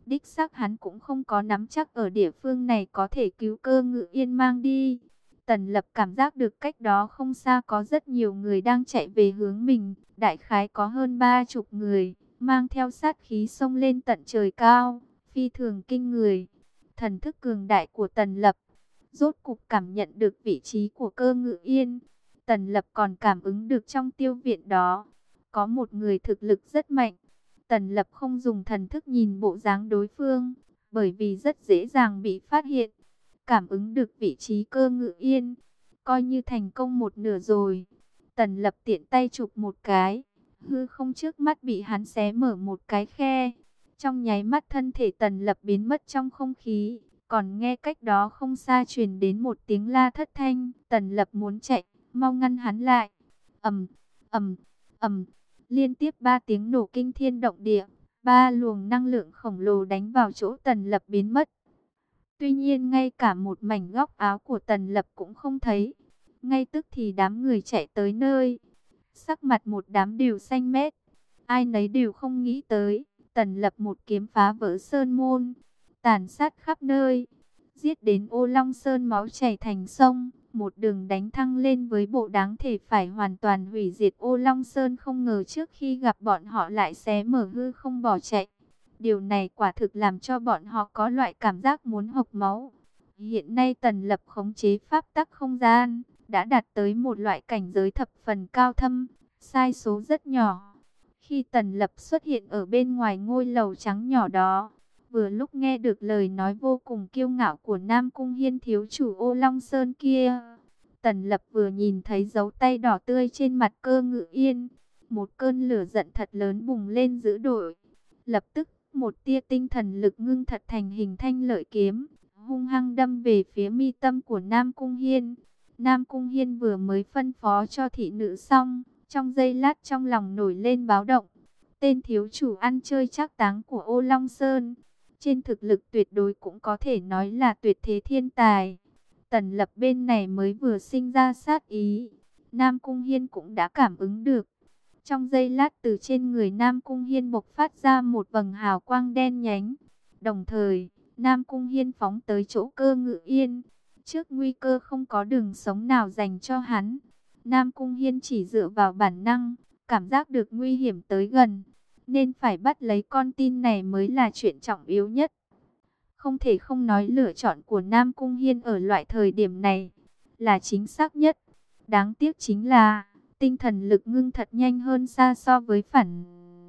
đích xác hắn cũng không có nắm chắc ở địa phương này có thể cứu Cơ Ngự Yên mang đi. Tần Lập cảm giác được cách đó không xa có rất nhiều người đang chạy về hướng mình, đại khái có hơn ba chục người, mang theo sát khí xông lên tận trời cao, phi thường kinh người. Thần thức cường đại của Tần Lập, rốt cục cảm nhận được vị trí của Cơ Ngự Yên. Tần Lập còn cảm ứng được trong tiêu viện đó, có một người thực lực rất mạnh. Tần Lập không dùng thần thức nhìn bộ dáng đối phương, bởi vì rất dễ dàng bị phát hiện. Cảm ứng được vị trí Cơ Ngự Yên, coi như thành công một nửa rồi. Tần Lập tiện tay chụp một cái, hư không trước mắt bị hắn xé mở một cái khe. Trong nháy mắt thân thể Tần Lập biến mất trong không khí, còn nghe cách đó không xa truyền đến một tiếng la thất thanh. Tần Lập muốn chạy, mau ngăn hắn lại. Ầm, ầm, ầm, liên tiếp ba tiếng nổ kinh thiên động địa, ba luồng năng lượng khổng lồ đánh vào chỗ Tần Lập biến mất. Tuy nhiên ngay cả một mảnh góc áo của Tần Lập cũng không thấy. Ngay tức thì đám người chạy tới nơi, sắc mặt một đám đều xanh mét. Ai nấy đều không nghĩ tới, Tần Lập một kiếm phá vỡ sơn môn, tàn sát khắp nơi, giết đến Ô Long Sơn máu chảy thành sông, một đường đánh thăng lên với bộ đáng thể phải hoàn toàn hủy diệt Ô Long Sơn. Không ngờ trước khi gặp bọn họ lại xé mở hư không bỏ chạy. Điều này quả thực làm cho bọn họ có loại cảm giác muốn hộc máu. Hiện nay Tần Lập khống chế pháp tắc không gian, đã đạt tới một loại cảnh giới thập phần cao thâm, sai số rất nhỏ. Khi Tần Lập xuất hiện ở bên ngoài ngôi lầu trắng nhỏ đó, vừa lúc nghe được lời nói vô cùng kiêu ngạo của Nam Cung Hiên thiếu chủ Ô Long Sơn kia. Tần Lập vừa nhìn thấy dấu tay đỏ tươi trên mặt Cơ Ngự Yên, một cơn lửa giận thật lớn bùng lên dữ dội. Lập tức, một tia tinh thần lực ngưng thật thành hình thanh lợi kiếm, hung hăng đâm về phía mi tâm của Nam Cung Hiên. Nam Cung Hiên vừa mới phân phó cho thị nữ xong, trong giây lát trong lòng nổi lên báo động. Tên thiếu chủ ăn chơi trác táng của Ô Long Sơn, trên thực lực tuyệt đối cũng có thể nói là tuyệt thế thiên tài. Tần Lập bên này mới vừa sinh ra sát ý, Nam Cung Hiên cũng đã cảm ứng được. Trong giây lát từ trên người Nam Cung Hiên bộc phát ra một vầng hào quang đen nhánh. Đồng thời, Nam Cung Hiên phóng tới chỗ Cơ Ngự Yên. Trước nguy cơ không có đường sống nào dành cho hắn, Nam Cung Hiên chỉ dựa vào bản năng, cảm giác được nguy hiểm tới gần, nên phải bắt lấy con tin này mới là chuyện trọng yếu nhất. Không thể không nói lựa chọn của Nam Cung Hiên ở loại thời điểm này là chính xác nhất. Đáng tiếc chính là tinh thần lực ngưng thật nhanh hơn xa so với phản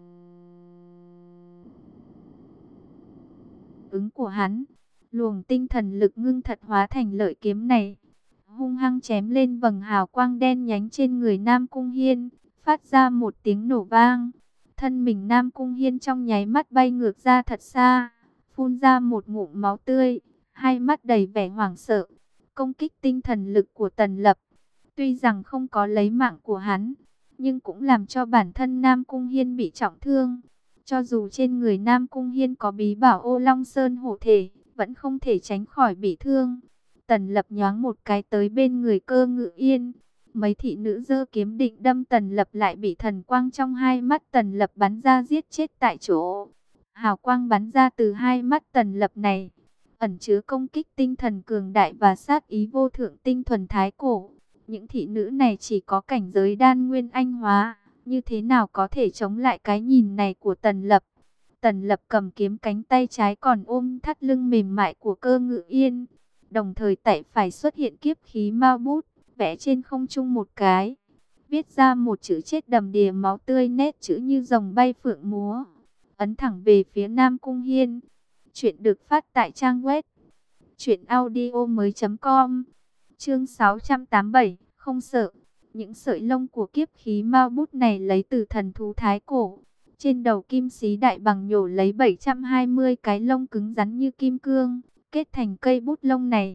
ứng của hắn. Luồng tinh thần lực ngưng thật hóa thành lợi kiếm này, hung hăng chém lên vầng hào quang đen nhánh trên người Nam Cung Hiên, phát ra một tiếng nổ vang. Thân mình Nam Cung Hiên trong nháy mắt bay ngược ra thật xa, phun ra một ngụm máu tươi, hai mắt đầy vẻ hoảng sợ. Công kích tinh thần lực của Tần Lập, tuy rằng không có lấy mạng của hắn, nhưng cũng làm cho bản thân Nam Cung Hiên bị trọng thương. Cho dù trên người Nam Cung Hiên có bí bảo Ô Long Sơn hộ thể, vẫn không thể tránh khỏi bị thương. Tần Lập nhoáng một cái tới bên người Cơ Ngự Yên. Mấy thị nữ giơ kiếm định đâm Tần Lập lại bị thần quang trong hai mắt Tần Lập bắn ra giết chết tại chỗ. Hào quang bắn ra từ hai mắt Tần Lập này, ẩn chứa công kích tinh thần cường đại và sát ý vô thượng tinh thuần thái cổ. Những thị nữ này chỉ có cảnh giới đan nguyên anh hóa, như thế nào có thể chống lại cái nhìn này của Tần Lập. Tần Lập cầm kiếm, cánh tay trái còn ôm thắt lưng mềm mại của Cơ Ngự Yên. Đồng thời tay phải xuất hiện kiếp khí mao bút, vẽ trên không trung một cái, viết ra một chữ chết đầm đìa máu tươi, nét chữ như rồng bay phượng múa, ấn thẳng về phía Nam Cung Hiên. Chuyện được phát tại trang web truyện audio mới chấm com. Chương sáu trăm tám mươi bảy, không sợ. Những sợi lông của kiếp khí mao bút này lấy từ thần thú thái cổ. Trên đầu kim sĩ đại bằng nhổ lấy bảy trăm hai mươi cái lông cứng rắn như kim cương, kết thành cây bút lông này.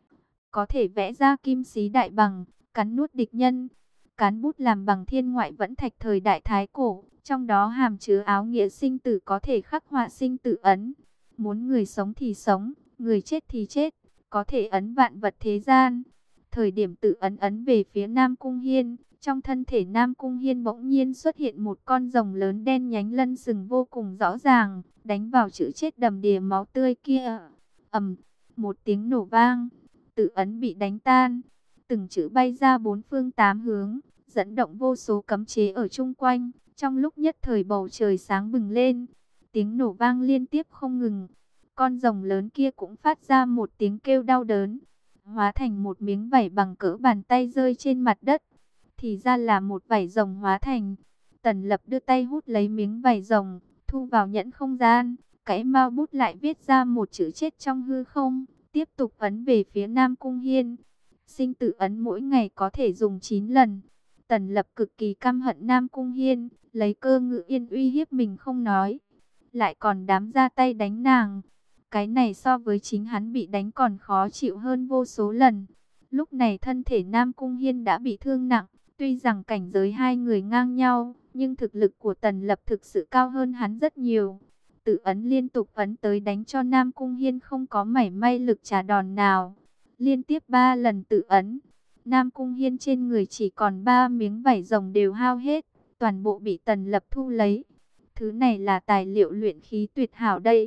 Có thể vẽ ra kim sĩ đại bằng, cắn nuốt địch nhân. Cán bút làm bằng thiên ngoại vẫn thạch thời đại thái cổ, trong đó hàm chứa áo nghĩa sinh tử, có thể khắc họa sinh tử ấn. Muốn người sống thì sống, người chết thì chết, có thể ấn vạn vật thế gian. Thời điểm tự ấn ấn về phía Nam Cung Hiên, trong thân thể Nam Cung Hiên bỗng nhiên xuất hiện một con rồng lớn đen nhánh lân sừng vô cùng rõ ràng, đánh vào chữ chết đầm đìa máu tươi kia. Ầm, một tiếng nổ vang, tự ấn bị đánh tan, từng chữ bay ra bốn phương tám hướng, dẫn động vô số cấm chế ở chung quanh. Trong lúc nhất thời bầu trời sáng bừng lên, tiếng nổ vang liên tiếp không ngừng. Con rồng lớn kia cũng phát ra một tiếng kêu đau đớn, hóa thành một miếng vảy bằng cỡ bàn tay rơi trên mặt đất. Thì ra là một vảy rồng hóa thành. Tần Lập đưa tay hút lấy miếng vảy rồng, thu vào nhẫn không gian, cái mao bút lại viết ra một chữ chết trong hư không, tiếp tục ấn về phía Nam Cung Hiên. Sinh tử ấn mỗi ngày có thể dùng chín lần. Tần Lập cực kỳ căm hận Nam Cung Hiên, lấy Cơ Ngự Yên uy hiếp mình không nói, lại còn dám ra tay đánh nàng. Cái này so với chính hắn bị đánh còn khó chịu hơn vô số lần. Lúc này thân thể Nam Cung Hiên đã bị thương nặng, tuy rằng cảnh giới hai người ngang nhau, nhưng thực lực của Tần Lập thực sự cao hơn hắn rất nhiều. Tự ấn liên tục ấn tới đánh cho Nam Cung Hiên không có mảy may lực trả đòn nào. Liên tiếp ba lần tự ấn, Nam Cung Hiên trên người chỉ còn ba miếng vảy rồng đều hao hết, toàn bộ bị Tần Lập thu lấy. Thứ này là tài liệu luyện khí tuyệt hảo đây.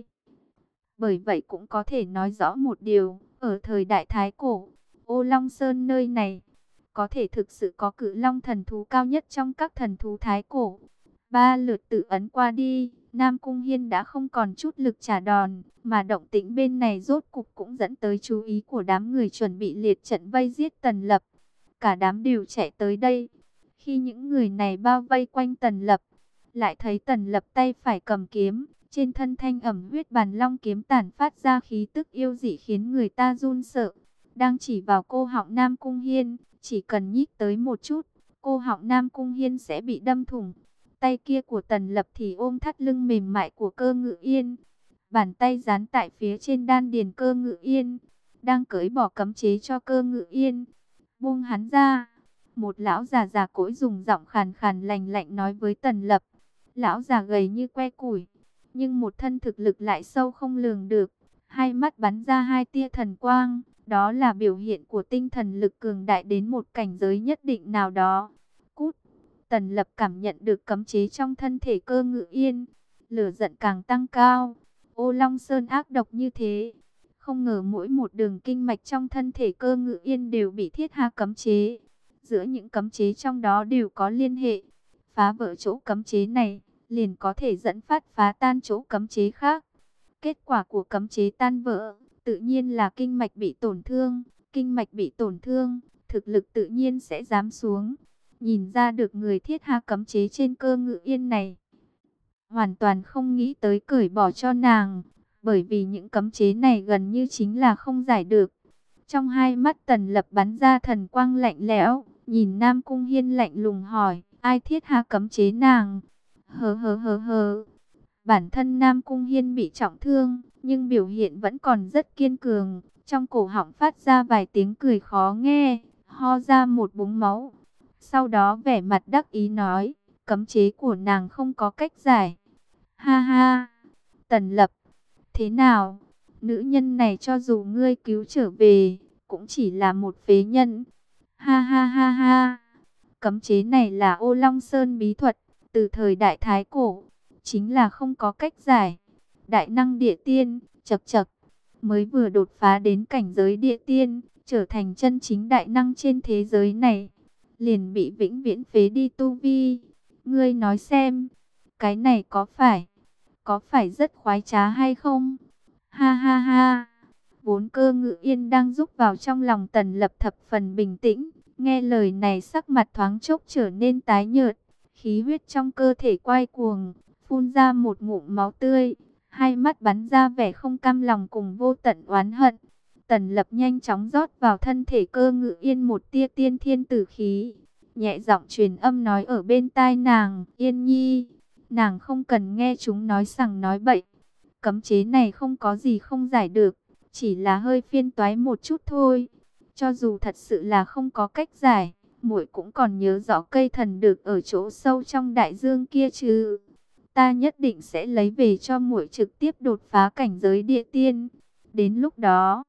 Bởi vậy cũng có thể nói rõ một điều, ở thời đại Thái Cổ, Ô Long Sơn nơi này, có thể thực sự có cự long thần thú cao nhất trong các thần thú Thái Cổ. Ba lượt tự ấn qua đi, Nam Cung Hiên đã không còn chút lực trả đòn, mà động tĩnh bên này rốt cục cũng dẫn tới chú ý của đám người chuẩn bị liệt trận vây giết Tần Lập. Cả đám đều chạy tới đây. Khi những người này bao vây quanh Tần Lập, lại thấy Tần Lập tay phải cầm kiếm, trên thân thanh ẩm huyết bàn long kiếm tản phát ra khí tức yêu dị khiến người ta run sợ, đang chỉ vào cô họng Nam Cung Hiên, chỉ cần nhích tới một chút, cô họng Nam Cung Hiên sẽ bị đâm thủng. Tay kia của Tần Lập thì ôm thắt lưng mềm mại của Cơ Ngự Yên, bàn tay dán tại phía trên đan điền Cơ Ngự Yên, đang cởi bỏ cấm chế cho Cơ Ngự Yên. Buông hắn ra. Một lão già già cỗi dùng giọng khàn khàn lạnh lạnh nói với Tần Lập. Lão già gầy như que củi, nhưng một thân thực lực lại sâu không lường được, hai mắt bắn ra hai tia thần quang, đó là biểu hiện của tinh thần lực cường đại đến một cảnh giới nhất định nào đó. Cút! Tần Lập cảm nhận được cấm chế trong thân thể Cơ Ngự Yên, lửa giận càng tăng cao. Ô Long Sơn ác độc như thế, không ngờ mỗi một đường kinh mạch trong thân thể Cơ Ngự Yên đều bị thiết hạ cấm chế. Giữa những cấm chế trong đó đều có liên hệ, phá vỡ chỗ cấm chế này, liền có thể dẫn phát phá tan chỗ cấm chế khác. Kết quả của cấm chế tan vỡ, tự nhiên là kinh mạch bị tổn thương. Kinh mạch bị tổn thương, thực lực tự nhiên sẽ giảm xuống. Nhìn ra được người thiết hạ cấm chế trên Cơ Ngự Yên này hoàn toàn không nghĩ tới cởi bỏ cho nàng, bởi vì những cấm chế này gần như chính là không giải được. Trong hai mắt Tần Lập bắn ra thần quang lạnh lẽo, nhìn Nam Cung Hiên lạnh lùng hỏi, ai thiết hạ cấm chế nàng? Hờ hờ hờ hờ. Bản thân Nam Cung Hiên bị trọng thương, nhưng biểu hiện vẫn còn rất kiên cường, trong cổ họng phát ra vài tiếng cười khó nghe, ho ra một búng máu. Sau đó vẻ mặt đắc ý nói, cấm chế của nàng không có cách giải. Ha ha. Tần Lập, thế nào? Nữ nhân này cho dù ngươi cứu trở về, cũng chỉ là một phế nhân. Ha ha ha ha. Cấm chế này là Ô Long Sơn bí thuật, từ thời đại Thái Cổ, chính là không có cách giải. Đại năng địa tiên, chậc chậc, mới vừa đột phá đến cảnh giới địa tiên, trở thành chân chính đại năng trên thế giới này, liền bị vĩnh viễn phế đi tu vi. Ngươi nói xem, cái này có phải, có phải rất khoái trá hay không? Ha ha ha. Vốn Cơ Ngự Yên đang giúp vào trong lòng Tần Lập thập phần bình tĩnh, nghe lời này sắc mặt thoáng chốc trở nên tái nhợt, khí huyết trong cơ thể quay cuồng, phun ra một ngụm máu tươi, hai mắt bắn ra vẻ không cam lòng cùng vô tận oán hận. Tần Lập nhanh chóng rót vào thân thể Cơ Ngự Yên một tia tiên thiên tử khí, nhẹ giọng truyền âm nói ở bên tai nàng, Yên Nhi, nàng không cần nghe chúng nói sằng nói bậy. Cấm chế này không có gì không giải được, chỉ là hơi phiền toái một chút thôi. Cho dù thật sự là không có cách giải, muội cũng còn nhớ rõ cây thần được ở chỗ sâu trong đại dương kia chứ. Ta nhất định sẽ lấy về cho muội trực tiếp đột phá cảnh giới địa tiên. Đến lúc đó,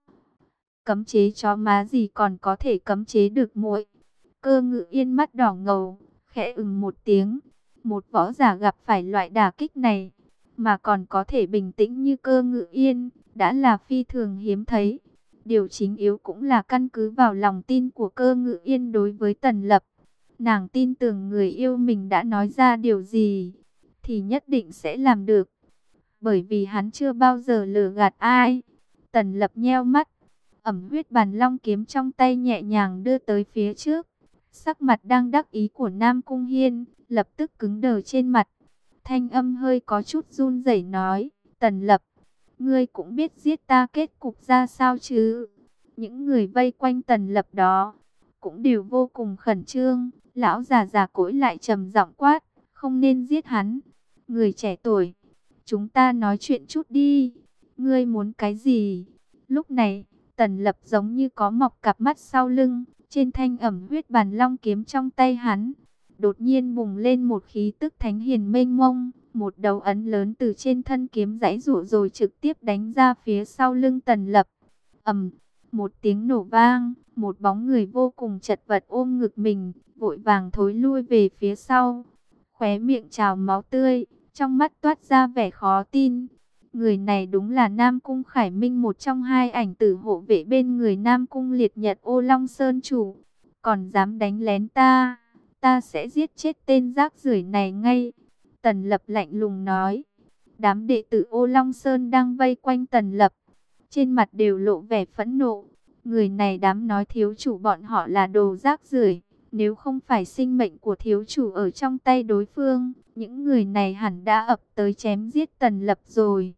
cấm chế chó má gì còn có thể cấm chế được muội. Cơ Ngự Yên mắt đỏ ngầu, khẽ ừm một tiếng. Một võ giả gặp phải loại đả kích này, mà còn có thể bình tĩnh như Cơ Ngự Yên, đã là phi thường hiếm thấy. Điều chính yếu cũng là căn cứ vào lòng tin của Cơ Ngự Yên đối với Tần Lập. Nàng tin tưởng người yêu mình đã nói ra điều gì, thì nhất định sẽ làm được. Bởi vì hắn chưa bao giờ lừa gạt ai. Tần Lập nheo mắt, ẩm huyết bàn long kiếm trong tay nhẹ nhàng đưa tới phía trước. Sắc mặt đang đắc ý của Nam Cung Hiên, lập tức cứng đờ trên mặt. Thanh âm hơi có chút run rẩy nói, Tần Lập, ngươi cũng biết giết ta kết cục ra sao chứ? Những người vây quanh Tần Lập đó, cũng đều vô cùng khẩn trương. Lão già già cỗi lại trầm giọng quát, không nên giết hắn. Người trẻ tuổi, chúng ta nói chuyện chút đi. Ngươi muốn cái gì? Lúc này, Tần Lập giống như có mọc cặp mắt sau lưng. Trên thanh ẩm huyết bàn long kiếm trong tay hắn, đột nhiên bùng lên một khí tức thánh hiền mênh mông. Một đầu ấn lớn từ trên thân kiếm giãy giụa rồi trực tiếp đánh ra phía sau lưng Tần Lập. Ầm, một tiếng nổ vang, một bóng người vô cùng chật vật ôm ngực mình, vội vàng thối lui về phía sau. Khóe miệng trào máu tươi, trong mắt toát ra vẻ khó tin. Người này đúng là Nam Cung Khải Minh, một trong hai ảnh tử hộ vệ bên người Nam Cung Liệt Nhật Ô Long Sơn chủ. Còn dám đánh lén ta, ta sẽ giết chết tên rác rưởi này ngay. Tần Lập lạnh lùng nói. Đám đệ tử Ô Long Sơn đang vây quanh Tần Lập, trên mặt đều lộ vẻ phẫn nộ. Người này dám nói thiếu chủ bọn họ là đồ rác rưởi. Nếu không phải sinh mệnh của thiếu chủ ở trong tay đối phương, những người này hẳn đã ập tới chém giết Tần Lập rồi.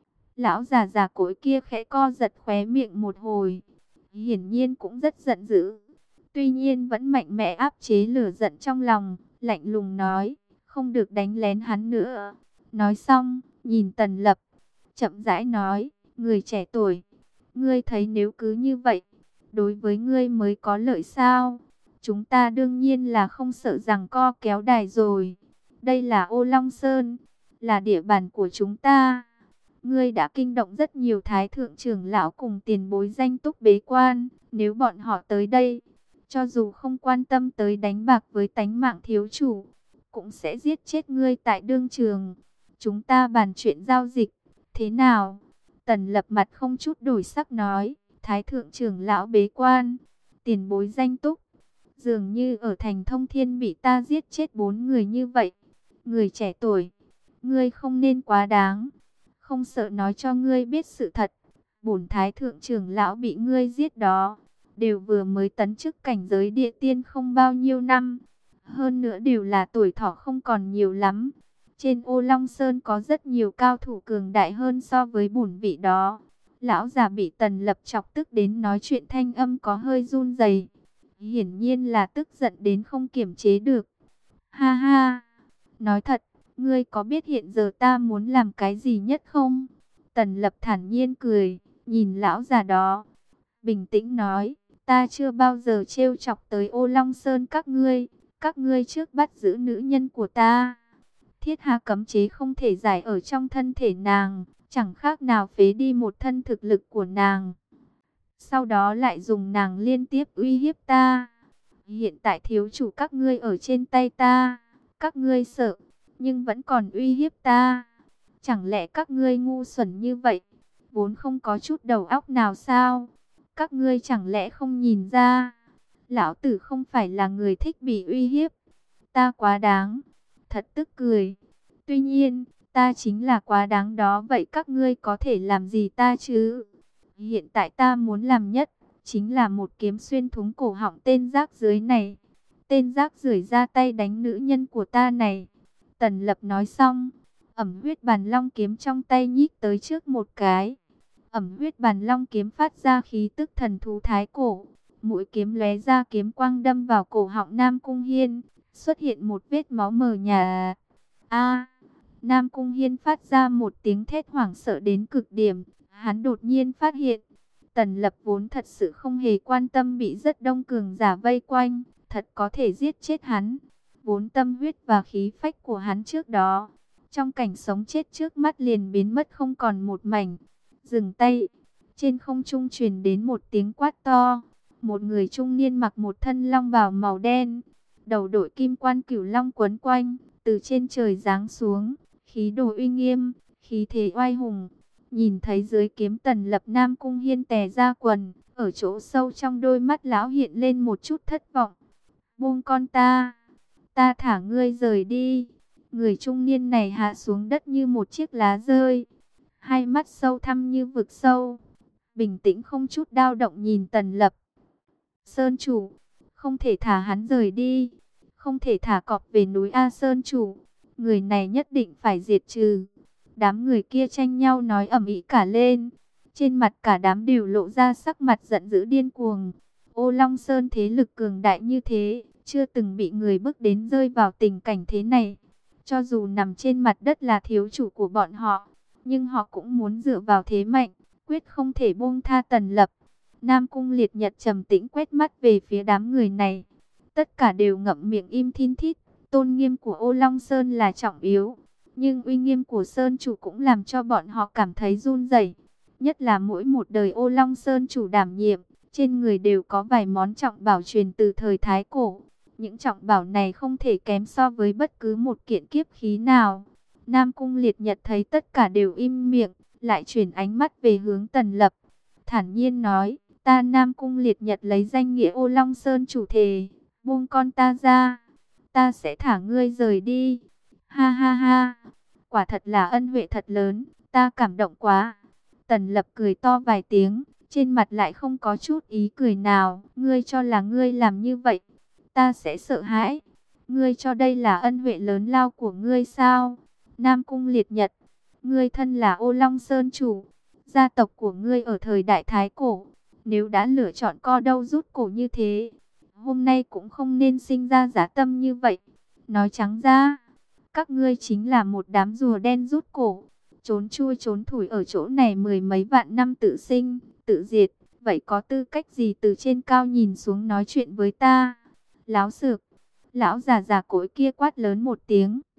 Lão già già cỗi kia khẽ co giật khóe miệng một hồi, hiển nhiên cũng rất giận dữ. Tuy nhiên vẫn mạnh mẽ áp chế lửa giận trong lòng, lạnh lùng nói, không được đánh lén hắn nữa. Nói xong, nhìn Tần Lập, chậm rãi nói, người trẻ tuổi, ngươi thấy nếu cứ như vậy, đối với ngươi mới có lợi sao? Chúng ta đương nhiên là không sợ rằng co kéo đài rồi. Đây là Ô Long Sơn, là địa bàn của chúng ta. Ngươi đã kinh động rất nhiều thái thượng trưởng lão cùng tiền bối danh túc bế quan. Nếu bọn họ tới đây, cho dù không quan tâm tới đánh bạc với tánh mạng thiếu chủ, cũng sẽ giết chết ngươi tại đương trường. Chúng ta bàn chuyện giao dịch, thế nào? Tần Lập mặt không chút đổi sắc nói, thái thượng trưởng lão bế quan, tiền bối danh túc. Dường như ở thành Thông Thiên bị ta giết chết bốn người như vậy. Người trẻ tuổi, ngươi không nên quá đáng. Không sợ nói cho ngươi biết sự thật. Bổn thái thượng trưởng lão bị ngươi giết đó, đều vừa mới tấn chức cảnh giới địa tiên không bao nhiêu năm. Hơn nữa đều là tuổi thọ không còn nhiều lắm. Trên Ô Long Sơn có rất nhiều cao thủ cường đại hơn so với bổn vị đó. Lão già bị Tần Lập chọc tức đến nói chuyện thanh âm có hơi run rẩy, hiển nhiên là tức giận đến không kiềm chế được. Ha ha, nói thật, ngươi có biết hiện giờ ta muốn làm cái gì nhất không? Tần Lập thản nhiên cười, nhìn lão già đó, bình tĩnh nói, ta chưa bao giờ trêu chọc tới Ô Long Sơn các ngươi. Các ngươi trước bắt giữ nữ nhân của ta, thiết hạ cấm chế không thể giải ở trong thân thể nàng, chẳng khác nào phế đi một thân thực lực của nàng. Sau đó lại dùng nàng liên tiếp uy hiếp ta. Hiện tại thiếu chủ các ngươi ở trên tay ta, các ngươi sợ, nhưng vẫn còn uy hiếp ta. Chẳng lẽ các ngươi ngu xuẩn như vậy, vốn không có chút đầu óc nào sao? Các ngươi chẳng lẽ không nhìn ra, lão tử không phải là người thích bị uy hiếp. Ta quá đáng, thật tức cười. Tuy nhiên, ta chính là quá đáng đó, vậy các ngươi có thể làm gì ta chứ? Hiện tại ta muốn làm nhất, chính là một kiếm xuyên thủng cổ họng tên rác rưởi này. Tên rác rưởi ra tay đánh nữ nhân của ta này. Tần Lập nói xong, ẩm huyết bàn long kiếm trong tay nhích tới trước một cái. Ẩm huyết bàn long kiếm phát ra khí tức thần thú thái cổ. Mũi kiếm lóe ra kiếm quang đâm vào cổ họng Nam Cung Hiên. Xuất hiện một vết máu mờ nhạt. A! Nam Cung Hiên phát ra một tiếng thét hoảng sợ đến cực điểm. Hắn đột nhiên phát hiện, Tần Lập vốn thật sự không hề quan tâm bị rất đông cường giả vây quanh, thật có thể giết chết hắn. Vốn tâm huyết và khí phách của hắn trước đó, trong cảnh sống chết trước mắt liền biến mất không còn một mảnh. Dừng tay, trên không trung truyền đến một tiếng quát to. Một người trung niên mặc một thân long bào màu đen, đầu đội kim quan cửu long quấn quanh, từ trên trời giáng xuống, khí độ uy nghiêm, khí thế oai hùng. Nhìn thấy dưới kiếm Tần Lập, Nam Cung Hiên tè ra quần, ở chỗ sâu trong đôi mắt lão hiện lên một chút thất vọng. Buông con ta, ta thả ngươi rời đi. Người trung niên này hạ xuống đất như một chiếc lá rơi, hai mắt sâu thẳm như vực sâu, bình tĩnh không chút dao động nhìn Tần Lập. Sơn chủ, không thể thả hắn rời đi, không thể thả cọp về núi A. Sơn chủ, người này nhất định phải diệt trừ. Đám người kia tranh nhau nói ầm ĩ cả lên, trên mặt cả đám đều lộ ra sắc mặt giận dữ điên cuồng. Ô Long Sơn thế lực cường đại như thế, chưa từng bị người bước đến rơi vào tình cảnh thế này. Cho dù nằm trên mặt đất là thiếu chủ của bọn họ, nhưng họ cũng muốn dựa vào thế mạnh, quyết không thể buông tha Tần Lập. Nam Cung Liệt Nhật trầm tĩnh quét mắt về phía đám người này. Tất cả đều ngậm miệng im thin thít. Tôn nghiêm của Ô Long Sơn là trọng yếu, nhưng uy nghiêm của Sơn chủ cũng làm cho bọn họ cảm thấy run rẩy. Nhất là mỗi một đời Ô Long Sơn chủ đảm nhiệm, trên người đều có vài món trọng bảo truyền từ thời Thái Cổ. Những trọng bảo này không thể kém so với bất cứ một kiện kiếp khí nào. Nam Cung Liệt Nhật thấy tất cả đều im miệng, lại chuyển ánh mắt về hướng Tần Lập. Thản nhiên nói, ta Nam Cung Liệt Nhật lấy danh nghĩa Ô Long Sơn chủ thề, buông con ta ra, ta sẽ thả ngươi rời đi. Ha ha ha, quả thật là ân huệ thật lớn, ta cảm động quá. Tần Lập cười to vài tiếng, trên mặt lại không có chút ý cười nào. Ngươi cho là ngươi làm như vậy, ta sẽ sợ hãi? Ngươi cho đây là ân huệ lớn lao của ngươi sao? Nam Cung Liệt Nhật, ngươi thân là Ô Long Sơn chủ, gia tộc của ngươi ở thời đại Thái Cổ, nếu đã lựa chọn co đâu rút cổ như thế, hôm nay cũng không nên sinh ra dã tâm như vậy. Nói trắng ra, các ngươi chính là một đám rùa đen rút cổ, trốn chui trốn thủi ở chỗ này mười mấy vạn năm, tự sinh, tự diệt. Vậy có tư cách gì từ trên cao nhìn xuống nói chuyện với ta? Láo xược! Lão già già cỗi kia quát lớn một tiếng,